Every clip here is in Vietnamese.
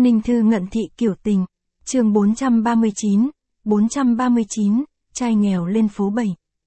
Ninh Thư ngận thị kiểu tình. Chương 439, trai nghèo lên phố 7.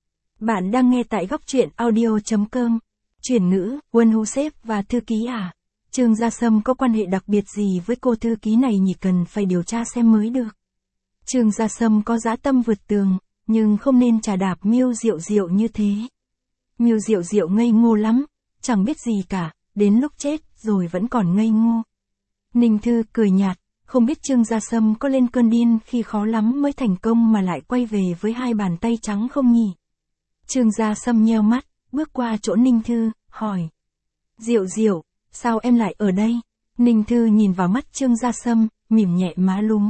Bạn đang nghe tại góc truyện audio.com. Chuyển ngữ, Quân Hu Sếp và thư ký à? Trương Gia Sâm có quan hệ đặc biệt gì với cô thư ký này nhỉ, cần phải điều tra xem mới được. Trương Gia Sâm có dã tâm vượt tường, nhưng không nên trà đạp Miêu Diệu Diệu như thế. Miêu Diệu Diệu ngây ngô lắm, chẳng biết gì cả, đến lúc chết rồi vẫn còn ngây ngô. Ninh Thư cười nhạt, không biết Trương Gia Sâm có lên cơn điên khi khó lắm mới thành công mà lại quay về với hai bàn tay trắng không nhỉ? Trương Gia Sâm nheo mắt, bước qua chỗ Ninh Thư, hỏi. Diệu Diệu, sao em lại ở đây? Ninh Thư nhìn vào mắt Trương Gia Sâm, mỉm nhẹ má lúm.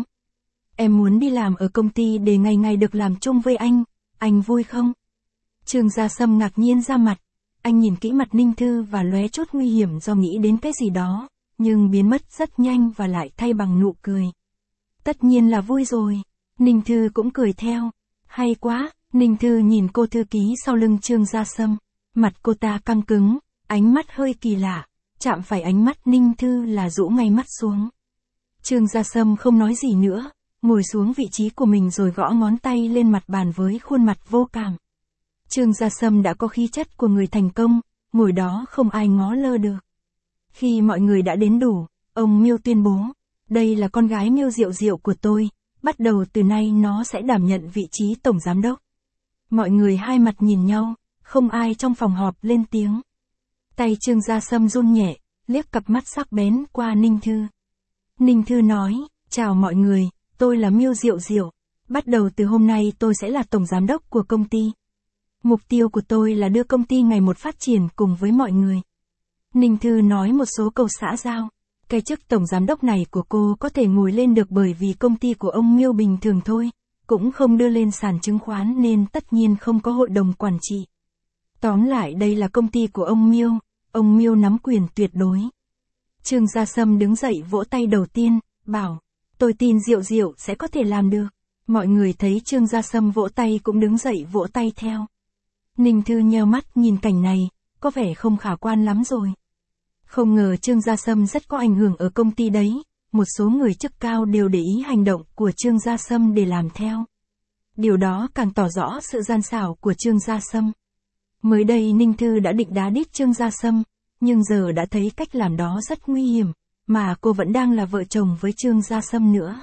Em muốn đi làm ở công ty để ngày ngày được làm chung với anh vui không? Trương Gia Sâm ngạc nhiên ra mặt, anh nhìn kỹ mặt Ninh Thư và lóe chút nguy hiểm do nghĩ đến cái gì đó, nhưng biến mất rất nhanh và lại thay bằng nụ cười. Tất nhiên là vui rồi. Ninh Thư cũng cười theo. Hay quá. Ninh Thư nhìn cô thư ký sau lưng Trương Gia Sâm. Mặt cô ta căng cứng, ánh mắt hơi kỳ lạ, chạm phải ánh mắt Ninh Thư là rũ ngay mắt xuống. Trương Gia Sâm không nói gì nữa, ngồi xuống vị trí của mình rồi gõ ngón tay lên mặt bàn với khuôn mặt vô cảm. Trương Gia Sâm đã có khí chất của người thành công, ngồi đó không ai ngó lơ được. Khi mọi người đã đến đủ, ông Miêu tuyên bố, đây là con gái Miêu Diệu Diệu của tôi, bắt đầu từ nay nó sẽ đảm nhận vị trí tổng giám đốc. Mọi người hai mặt nhìn nhau, không ai trong phòng họp lên tiếng. Tay Trương Gia Sâm run nhẹ, liếc cặp mắt sắc bén qua Ninh Thư. Ninh Thư nói, chào mọi người, tôi là Miêu Diệu Diệu, bắt đầu từ hôm nay tôi sẽ là tổng giám đốc của công ty. Mục tiêu của tôi là đưa công ty ngày một phát triển cùng với mọi người. Ninh Thư nói một số câu xã giao. Cái chức tổng giám đốc này của cô có thể ngồi lên được bởi vì công ty của ông Miêu bình thường thôi, cũng không đưa lên sàn chứng khoán nên tất nhiên không có hội đồng quản trị. Tóm lại đây là công ty của ông Miêu nắm quyền tuyệt đối. Trương Gia Sâm đứng dậy vỗ tay đầu tiên, bảo, tôi tin Diệu Diệu sẽ có thể làm được. Mọi người thấy Trương Gia Sâm vỗ tay cũng đứng dậy vỗ tay theo. Ninh Thư nheo mắt nhìn cảnh này, có vẻ không khả quan lắm rồi. Không ngờ Trương Gia Sâm rất có ảnh hưởng ở công ty đấy, một số người chức cao đều để ý hành động của Trương Gia Sâm để làm theo. Điều đó càng tỏ rõ sự gian xảo của Trương Gia Sâm. Mới đây Ninh Thư đã định đá đít Trương Gia Sâm, nhưng giờ đã thấy cách làm đó rất nguy hiểm, mà cô vẫn đang là vợ chồng với Trương Gia Sâm nữa.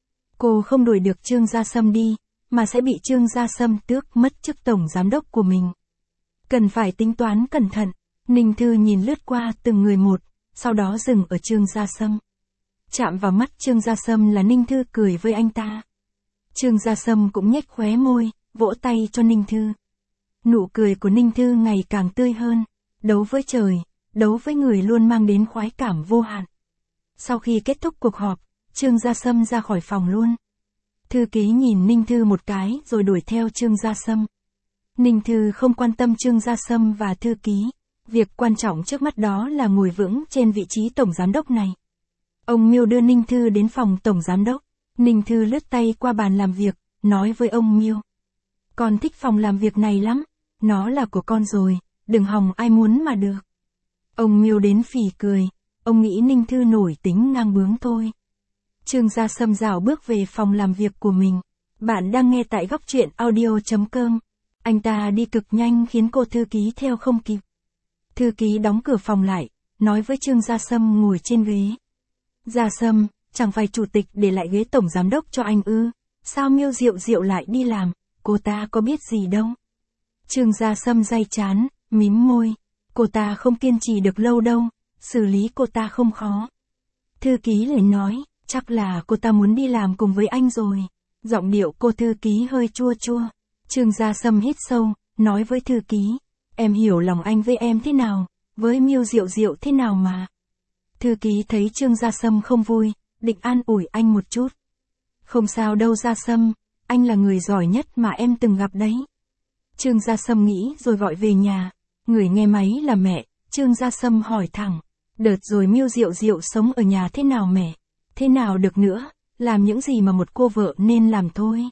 Cô không đuổi được Trương Gia Sâm đi, mà sẽ bị Trương Gia Sâm tước mất chức tổng giám đốc của mình. Cần phải tính toán cẩn thận. Ninh Thư nhìn lướt qua từng người một, sau đó dừng ở Trương Gia Sâm. Chạm vào mắt Trương Gia Sâm là Ninh Thư cười với anh ta. Trương Gia Sâm cũng nhếch khóe môi, vỗ tay cho Ninh Thư. Nụ cười của Ninh Thư ngày càng tươi hơn. Đấu với trời, đấu với người luôn mang đến khoái cảm vô hạn. Sau khi kết thúc cuộc họp, Trương Gia Sâm ra khỏi phòng luôn. Thư ký nhìn Ninh Thư một cái rồi đuổi theo Trương Gia Sâm. Ninh Thư không quan tâm Trương Gia Sâm và thư ký. Việc quan trọng trước mắt đó là ngồi vững trên vị trí tổng giám đốc này. Ông Miêu đưa Ninh Thư đến phòng tổng giám đốc. Ninh Thư lướt tay qua bàn làm việc, nói với ông Miêu. Con thích phòng làm việc này lắm, nó là của con rồi, đừng hòng ai muốn mà được. Ông Miêu đến phì cười, ông nghĩ Ninh Thư nổi tính ngang bướng thôi. Trương Gia Sâm rảo bước về phòng làm việc của mình. Bạn đang nghe tại góc truyện audio.com. Anh ta đi cực nhanh khiến cô thư ký theo không kịp. Thư ký đóng cửa phòng lại, nói với Trương Gia Sâm ngồi trên ghế. Gia Sâm, chẳng phải chủ tịch để lại ghế tổng giám đốc cho anh ư? Sao Miêu Diệu Diệu lại đi làm, cô ta có biết gì đâu. Trương Gia Sâm day chán, mím môi. Cô ta không kiên trì được lâu đâu, xử lý cô ta không khó. Thư ký lại nói, chắc là cô ta muốn đi làm cùng với anh rồi. Giọng điệu cô thư ký hơi chua chua. Trương Gia Sâm hít sâu, nói với thư ký. Em hiểu lòng anh với em thế nào, với Miêu Diệu Diệu thế nào mà. Thư ký thấy Trương Gia Sâm không vui, định an ủi anh một chút. Không sao đâu Gia Sâm, anh là người giỏi nhất mà em từng gặp đấy. Trương Gia Sâm nghĩ rồi gọi về nhà. Người nghe máy là mẹ, Trương Gia Sâm hỏi thẳng. Đợt rồi Miêu Diệu Diệu sống ở nhà thế nào mẹ? Thế nào được nữa, làm những gì mà một cô vợ nên làm thôi.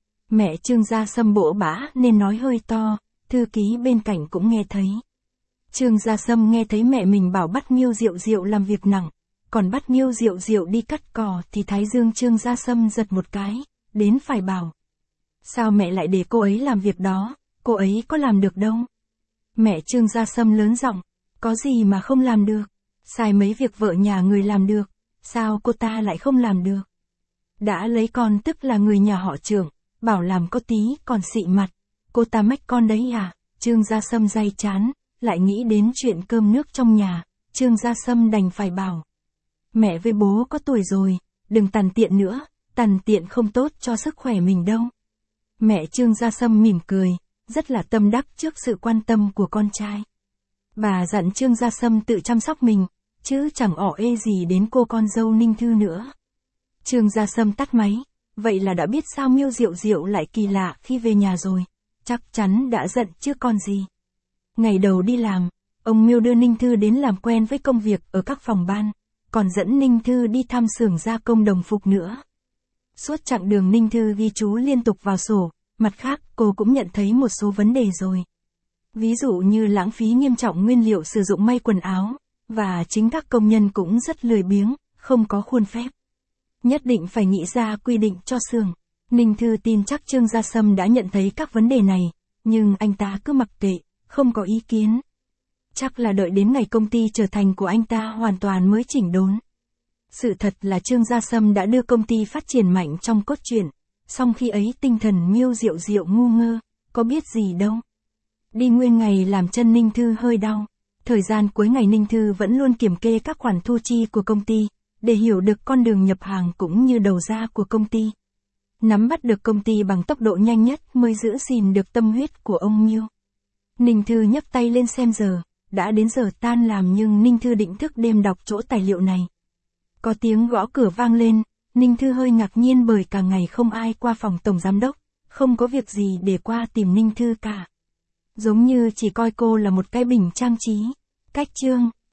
Mẹ Trương Gia Sâm bỗ bã nên nói hơi to. Thư ký bên cạnh cũng nghe thấy. Trương Gia Sâm nghe thấy mẹ mình bảo bắt Miêu Diệu Diệu làm việc nặng, còn bắt Miêu Diệu Diệu đi cắt cỏ thì thái dương Trương Gia Sâm giật một cái, đến phải bảo. Sao mẹ lại để cô ấy làm việc đó, cô ấy có làm được đâu. Mẹ Trương Gia Sâm lớn giọng, có gì mà không làm được, sai mấy việc vợ nhà người làm được, sao cô ta lại không làm được. Đã lấy con tức là người nhà họ Trương, bảo làm có tí còn xị mặt, cô ta mách con đấy à. Trương Gia Sâm day chán, lại nghĩ đến chuyện cơm nước trong nhà, Trương Gia Sâm đành phải bảo. Mẹ với bố có tuổi rồi, đừng tằn tiện nữa, tằn tiện không tốt cho sức khỏe mình đâu. Mẹ Trương Gia Sâm mỉm cười, rất là tâm đắc trước sự quan tâm của con trai. Bà dặn Trương Gia Sâm tự chăm sóc mình, chứ chẳng ỏ ê gì đến cô con dâu Ninh Thư nữa. Trương Gia Sâm tắt máy, vậy là đã biết sao Miêu Diệu Diệu lại kỳ lạ khi về nhà rồi, chắc chắn đã giận chứ còn gì. Ngày đầu đi làm, ông Miêu đưa Ninh Thư đến làm quen với công việc ở các phòng ban, còn dẫn Ninh Thư đi thăm xưởng gia công đồng phục nữa. Suốt chặng đường Ninh Thư ghi chú liên tục vào sổ, mặt khác cô cũng nhận thấy một số vấn đề rồi. Ví dụ như lãng phí nghiêm trọng nguyên liệu sử dụng may quần áo, và chính các công nhân cũng rất lười biếng, không có khuôn phép. Nhất định phải nghĩ ra quy định cho xưởng. Ninh Thư tin chắc Trương Gia Sâm đã nhận thấy các vấn đề này, nhưng anh ta cứ mặc kệ, không có ý kiến. Chắc là đợi đến ngày công ty trở thành của anh ta hoàn toàn mới chỉnh đốn. Sự thật là Trương Gia Sâm đã đưa công ty phát triển mạnh trong cốt truyện, song khi ấy tinh thần Miêu Diệu Diệu ngu ngơ, có biết gì đâu. Đi nguyên ngày làm chân Ninh Thư hơi đau. Thời gian cuối ngày Ninh Thư vẫn luôn kiểm kê các khoản thu chi của công ty, để hiểu được con đường nhập hàng cũng như đầu ra của công ty. Nắm bắt được công ty bằng tốc độ nhanh nhất mới giữ gìn được tâm huyết của ông Miêu. Ninh Thư nhấc tay lên xem giờ, đã đến giờ tan làm nhưng Ninh Thư định thức đêm đọc chỗ tài liệu này. Có tiếng gõ cửa vang lên, Ninh Thư hơi ngạc nhiên bởi cả ngày không ai qua phòng tổng giám đốc, không có việc gì để qua tìm Ninh Thư cả. Giống như chỉ coi cô là một cái bình trang trí. Cách chương